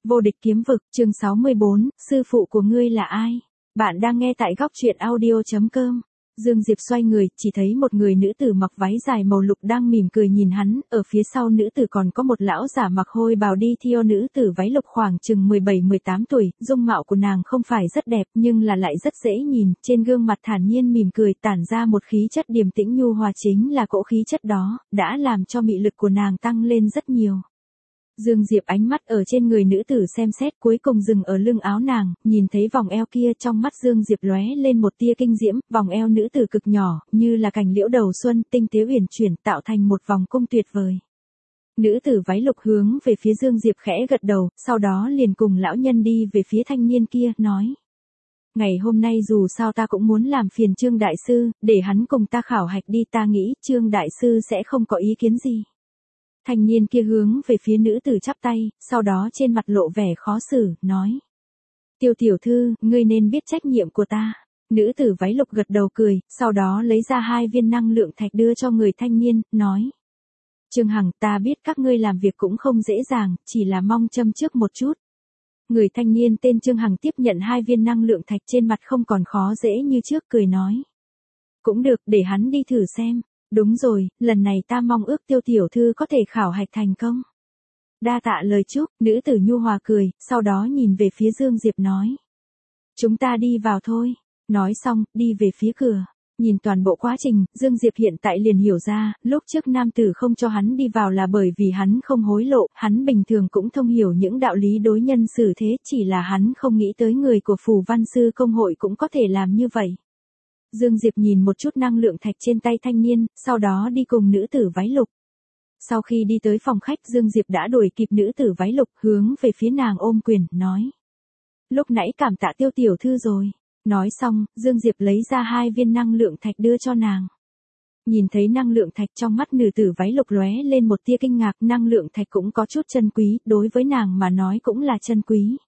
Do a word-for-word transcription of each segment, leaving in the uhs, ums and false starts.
Vô địch kiếm vực, chương sáu mươi bốn, sư phụ của ngươi là ai? Bạn đang nghe tại góc truyện audio chấm com. Dương Diệp xoay người, chỉ thấy một người nữ tử mặc váy dài màu lục đang mỉm cười nhìn hắn, ở phía sau nữ tử còn có một lão giả mặc hôi bào đi theo nữ tử váy lục khoảng chừng mười bảy mười tám tuổi, dung mạo của nàng không phải rất đẹp nhưng là lại rất dễ nhìn, trên gương mặt thản nhiên mỉm cười tản ra một khí chất điềm tĩnh nhu hòa, chính là cỗ khí chất đó, đã làm cho mị lực của nàng tăng lên rất nhiều. Dương Diệp ánh mắt ở trên người nữ tử xem xét, cuối cùng dừng ở lưng áo nàng, nhìn thấy vòng eo kia, trong mắt Dương Diệp lóe lên một tia kinh diễm, vòng eo nữ tử cực nhỏ, như là cành liễu đầu xuân, tinh tế uyển chuyển, tạo thành một vòng cung tuyệt vời. Nữ tử váy lục hướng về phía Dương Diệp khẽ gật đầu, sau đó liền cùng lão nhân đi về phía thanh niên kia, nói: Ngày hôm nay dù sao ta cũng muốn làm phiền Trương đại sư, để hắn cùng ta khảo hạch đi, ta nghĩ Trương đại sư sẽ không có ý kiến gì. Thanh niên kia hướng về phía nữ tử chắp tay, sau đó trên mặt lộ vẻ khó xử, nói: Tiêu tiểu thư, ngươi nên biết trách nhiệm của ta. Nữ tử váy lục gật đầu cười, sau đó lấy ra hai viên năng lượng thạch đưa cho người thanh niên, nói: Trương Hằng, ta biết các ngươi làm việc cũng không dễ dàng, chỉ là mong châm trước một chút. Người thanh niên tên Trương Hằng tiếp nhận hai viên năng lượng thạch, trên mặt không còn khó dễ như trước, cười nói: Cũng được, để hắn đi thử xem. Đúng rồi, lần này ta mong ước Tiêu tiểu thư có thể khảo hạch thành công. Đa tạ lời chúc, nữ tử nhu hòa cười, sau đó nhìn về phía Dương Diệp nói: Chúng ta đi vào thôi. Nói xong, đi về phía cửa. Nhìn toàn bộ quá trình, Dương Diệp hiện tại liền hiểu ra, lúc trước nam tử không cho hắn đi vào là bởi vì hắn không hối lộ, hắn bình thường cũng thông hiểu những đạo lý đối nhân xử thế, chỉ là hắn không nghĩ tới người của Phù Văn Sư Công hội cũng có thể làm như vậy. Dương Diệp nhìn một chút năng lượng thạch trên tay thanh niên, sau đó đi cùng nữ tử váy lục. Sau khi đi tới phòng khách, Dương Diệp đã đuổi kịp nữ tử váy lục, hướng về phía nàng ôm quyền, nói: Lúc nãy cảm tạ Tiêu tiểu thư rồi. Nói xong, Dương Diệp lấy ra hai viên năng lượng thạch đưa cho nàng. Nhìn thấy năng lượng thạch, trong mắt nữ tử váy lục lóe lên một tia kinh ngạc, năng lượng thạch cũng có chút chân quý, đối với nàng mà nói cũng là chân quý.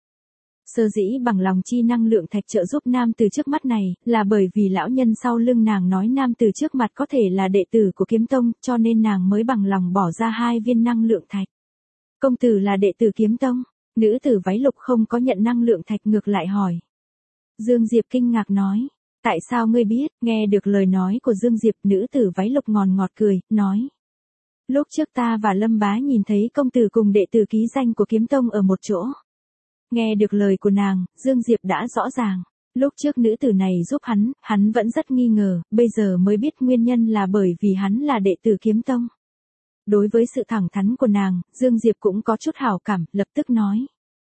Sơ dĩ bằng lòng chi năng lượng thạch trợ giúp nam từ trước mắt này, là bởi vì lão nhân sau lưng nàng nói nam từ trước mặt có thể là đệ tử của kiếm tông, cho nên nàng mới bằng lòng bỏ ra hai viên năng lượng thạch. Công tử là đệ tử kiếm tông? Nữ tử váy lục không có nhận năng lượng thạch, ngược lại hỏi. Dương Diệp kinh ngạc nói: Tại sao ngươi biết? Nghe được lời nói của Dương Diệp, nữ tử váy lục ngòn ngọt cười, nói: Lúc trước ta và Lâm Bá nhìn thấy công tử cùng đệ tử ký danh của kiếm tông ở một chỗ. Nghe được lời của nàng, Dương Diệp đã rõ ràng. Lúc trước nữ tử này giúp hắn, hắn vẫn rất nghi ngờ, bây giờ mới biết nguyên nhân là bởi vì hắn là đệ tử kiếm tông. Đối với sự thẳng thắn của nàng, Dương Diệp cũng có chút hảo cảm, lập tức nói: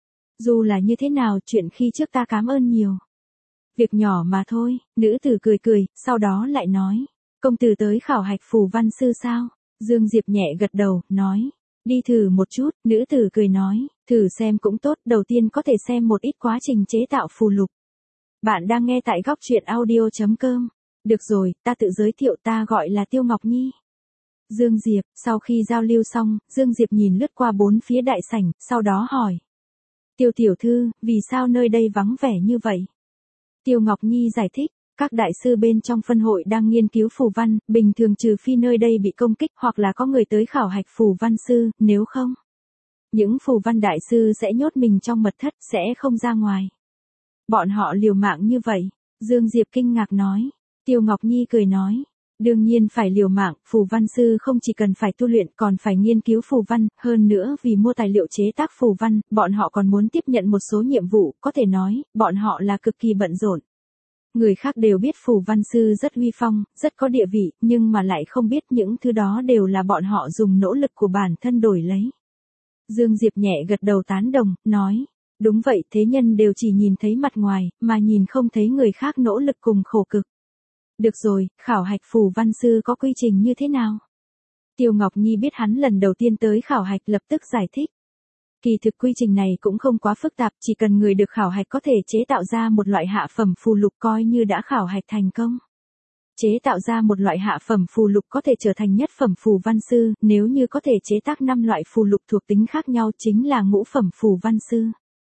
Dù là như thế nào, chuyện khi trước ta cảm ơn nhiều. Việc nhỏ mà thôi. Nữ tử cười cười, sau đó lại nói: Công tử tới khảo hạch Phù Văn Sư sao? Dương Diệp nhẹ gật đầu, nói: Đi thử một chút. Nữ tử cười nói: Thử xem cũng tốt, đầu tiên có thể xem một ít quá trình chế tạo phù lục. Bạn đang nghe tại góc truyện audio chấm com. Được rồi, ta tự giới thiệu, ta gọi là Tiêu Ngọc Nhi. Dương Diệp, sau khi giao lưu xong, Dương Diệp nhìn lướt qua bốn phía đại sảnh, sau đó hỏi: Tiêu tiểu thư, vì sao nơi đây vắng vẻ như vậy? Tiêu Ngọc Nhi giải thích: Các đại sư bên trong phân hội đang nghiên cứu phù văn, bình thường trừ phi nơi đây bị công kích hoặc là có người tới khảo hạch phù văn sư, nếu không, những phù văn đại sư sẽ nhốt mình trong mật thất, sẽ không ra ngoài. Bọn họ liều mạng như vậy. Dương Diệp kinh ngạc nói. Tiêu Ngọc Nhi cười nói: Đương nhiên phải liều mạng, phù văn sư không chỉ cần phải tu luyện còn phải nghiên cứu phù văn, hơn nữa vì mua tài liệu chế tác phù văn, bọn họ còn muốn tiếp nhận một số nhiệm vụ, có thể nói, bọn họ là cực kỳ bận rộn. Người khác đều biết phù văn sư rất uy phong, rất có địa vị, nhưng mà lại không biết những thứ đó đều là bọn họ dùng nỗ lực của bản thân đổi lấy. Dương Diệp nhẹ gật đầu tán đồng, nói: Đúng vậy, thế nhân đều chỉ nhìn thấy mặt ngoài, mà nhìn không thấy người khác nỗ lực cùng khổ cực. Được rồi, khảo hạch phù văn sư có quy trình như thế nào? Tiêu Ngọc Nhi biết hắn lần đầu tiên tới khảo hạch, lập tức giải thích. Kỳ thực quy trình này cũng không quá phức tạp, chỉ cần người được khảo hạch có thể chế tạo ra một loại hạ phẩm phù lục coi như đã khảo hạch thành công. Chế tạo ra một loại hạ phẩm phù lục có thể trở thành nhất phẩm phù văn sư, nếu như có thể chế tác năm loại phù lục thuộc tính khác nhau chính là ngũ phẩm phù văn sư.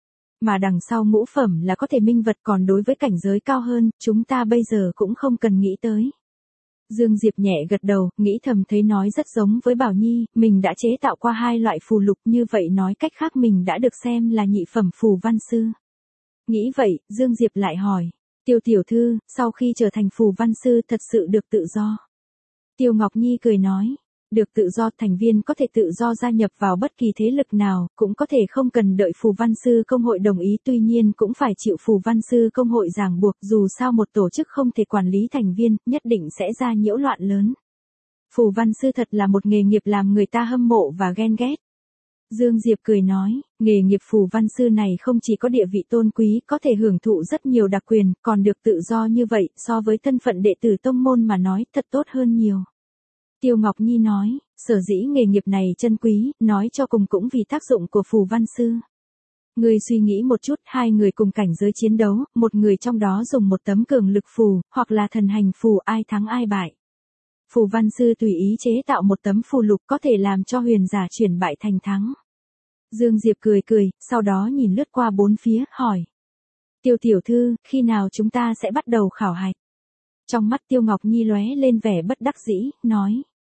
Mà đằng sau ngũ phẩm là có thể minh vật, còn đối với cảnh giới cao hơn, chúng ta bây giờ cũng không cần nghĩ tới. Dương Diệp nhẹ gật đầu, nghĩ thầm thấy nói rất giống với Bảo Nhi, mình đã chế tạo qua hai loại phù lục, như vậy nói cách khác mình đã được xem là nhị phẩm phù văn sư. Nghĩ vậy, Dương Diệp lại hỏi, Tiêu tiểu thư, sau khi trở thành phù văn sư thật sự được tự do? Tiêu Ngọc Nhi cười nói, được tự do, thành viên có thể tự do gia nhập vào bất kỳ thế lực nào, cũng có thể không cần đợi phù văn sư công hội đồng ý, tuy nhiên cũng phải chịu phù văn sư công hội ràng buộc, dù sao một tổ chức không thể quản lý thành viên, nhất định sẽ ra nhiễu loạn lớn. Phù văn sư thật là một nghề nghiệp làm người ta hâm mộ và ghen ghét. Dương Diệp cười nói, nghề nghiệp phù văn sư này không chỉ có địa vị tôn quý, có thể hưởng thụ rất nhiều đặc quyền, còn được tự do như vậy, so với thân phận đệ tử tông môn mà nói, thật tốt hơn nhiều. Tiêu Ngọc Nhi nói, sở dĩ nghề nghiệp này chân quý, nói cho cùng cũng vì tác dụng của phù văn sư. Ngươi suy nghĩ một chút, hai người cùng cảnh giới chiến đấu, một người trong đó dùng một tấm cường lực phù, hoặc là thần hành phù, ai thắng ai bại. Phù văn sư tùy ý chế tạo một tấm phù lục có thể làm cho huyền giả chuyển bại thành thắng. Dương Diệp cười cười, sau đó nhìn lướt qua bốn phía, hỏi. Tiêu tiểu thư, khi nào chúng ta sẽ bắt đầu khảo hạch? Trong mắt Tiêu Ngọc Nhi lóe lên vẻ bất đắc dĩ, nói.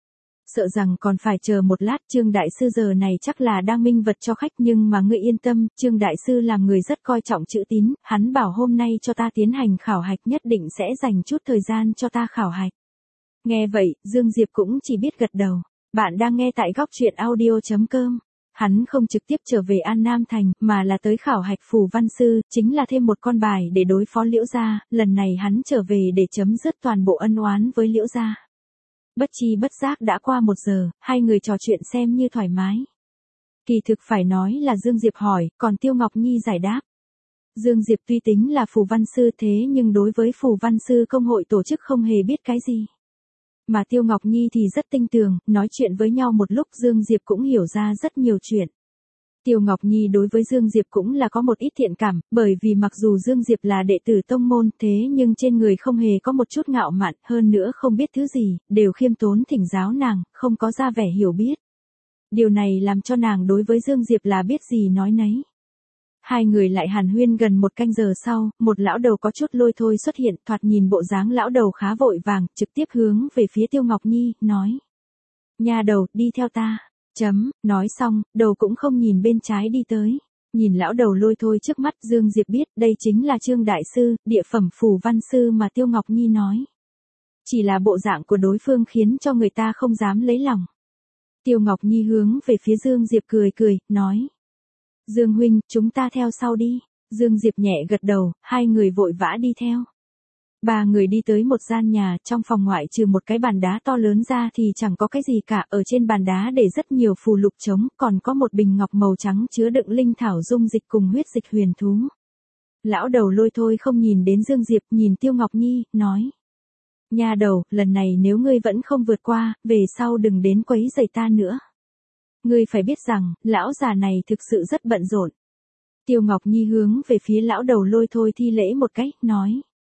Sợ rằng còn phải chờ một lát, Trương Đại Sư giờ này chắc là đang minh vật cho khách, nhưng mà ngươi yên tâm, Trương Đại Sư làm người rất coi trọng chữ tín, hắn bảo hôm nay cho ta tiến hành khảo hạch, nhất định sẽ dành chút thời gian cho ta khảo hạch. Nghe vậy, Dương Diệp cũng chỉ biết gật đầu. Bạn đang nghe tại góc truyện audio chấm com. Hắn không trực tiếp trở về An Nam Thành, mà là tới khảo hạch phù văn sư, chính là thêm một con bài để đối phó Liễu gia, lần này hắn trở về để chấm dứt toàn bộ ân oán với Liễu gia. Bất chi bất giác đã qua một giờ, hai người trò chuyện xem như thoải mái. Kỳ thực phải nói là Dương Diệp hỏi, còn Tiêu Ngọc Nhi giải đáp. Dương Diệp tuy tính là phù văn sư thế nhưng đối với phù văn sư công hội tổ chức không hề biết cái gì. Mà Tiêu Ngọc Nhi thì rất tinh tường, nói chuyện với nhau một lúc Dương Diệp cũng hiểu ra rất nhiều chuyện. Tiêu Ngọc Nhi đối với Dương Diệp cũng là có một ít thiện cảm, bởi vì mặc dù Dương Diệp là đệ tử tông môn thế nhưng trên người không hề có một chút ngạo mạn, hơn nữa không biết thứ gì, đều khiêm tốn thỉnh giáo nàng, không có ra vẻ hiểu biết. Điều này làm cho nàng đối với Dương Diệp là biết gì nói nấy. Hai người lại hàn huyên gần một canh giờ sau, một lão đầu có chút lôi thôi xuất hiện, thoạt nhìn bộ dáng lão đầu khá vội vàng, trực tiếp hướng về phía Tiêu Ngọc Nhi, nói. Nha đầu, đi theo ta. Chấm, nói xong, đầu cũng không nhìn bên trái đi tới. Nhìn lão đầu lôi thôi trước mắt, Dương Diệp biết đây chính là Trương Đại Sư, địa phẩm phù văn sư mà Tiêu Ngọc Nhi nói. Chỉ là bộ dạng của đối phương khiến cho người ta không dám lấy lòng. Tiêu Ngọc Nhi hướng về phía Dương Diệp cười cười, nói. Dương huynh, chúng ta theo sau đi. Dương Diệp nhẹ gật đầu, hai người vội vã đi theo. Ba người đi tới một gian nhà, trong phòng ngoại trừ một cái bàn đá to lớn ra thì chẳng có cái gì cả, ở trên bàn đá để rất nhiều phù lục trống, còn có một bình ngọc màu trắng chứa đựng linh thảo dung dịch cùng huyết dịch huyền thú. Lão đầu lôi thôi không nhìn đến Dương Diệp, nhìn Tiêu Ngọc Nhi, nói. Nha đầu, lần này nếu ngươi vẫn không vượt qua, về sau đừng đến quấy rầy ta nữa. Ngươi phải biết rằng, lão già này thực sự rất bận rộn. Tiêu Ngọc Nhi hướng về phía lão đầu lôi thôi thi lễ một cách, nói.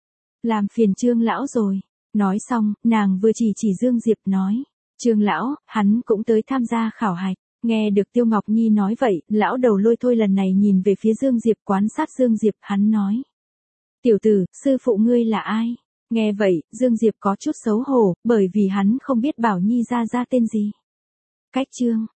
Làm phiền Trương lão rồi. Nói xong, nàng vừa chỉ chỉ Dương Diệp nói. Trương lão, hắn cũng tới tham gia khảo hạch. Nghe được Tiêu Ngọc Nhi nói vậy, lão đầu lôi thôi lần này nhìn về phía Dương Diệp, quan sát Dương Diệp, hắn nói. Tiểu tử, sư phụ ngươi là ai? Nghe vậy, Dương Diệp có chút xấu hổ, bởi vì hắn không biết Bảo Nhi ra ra tên gì. Cách chương.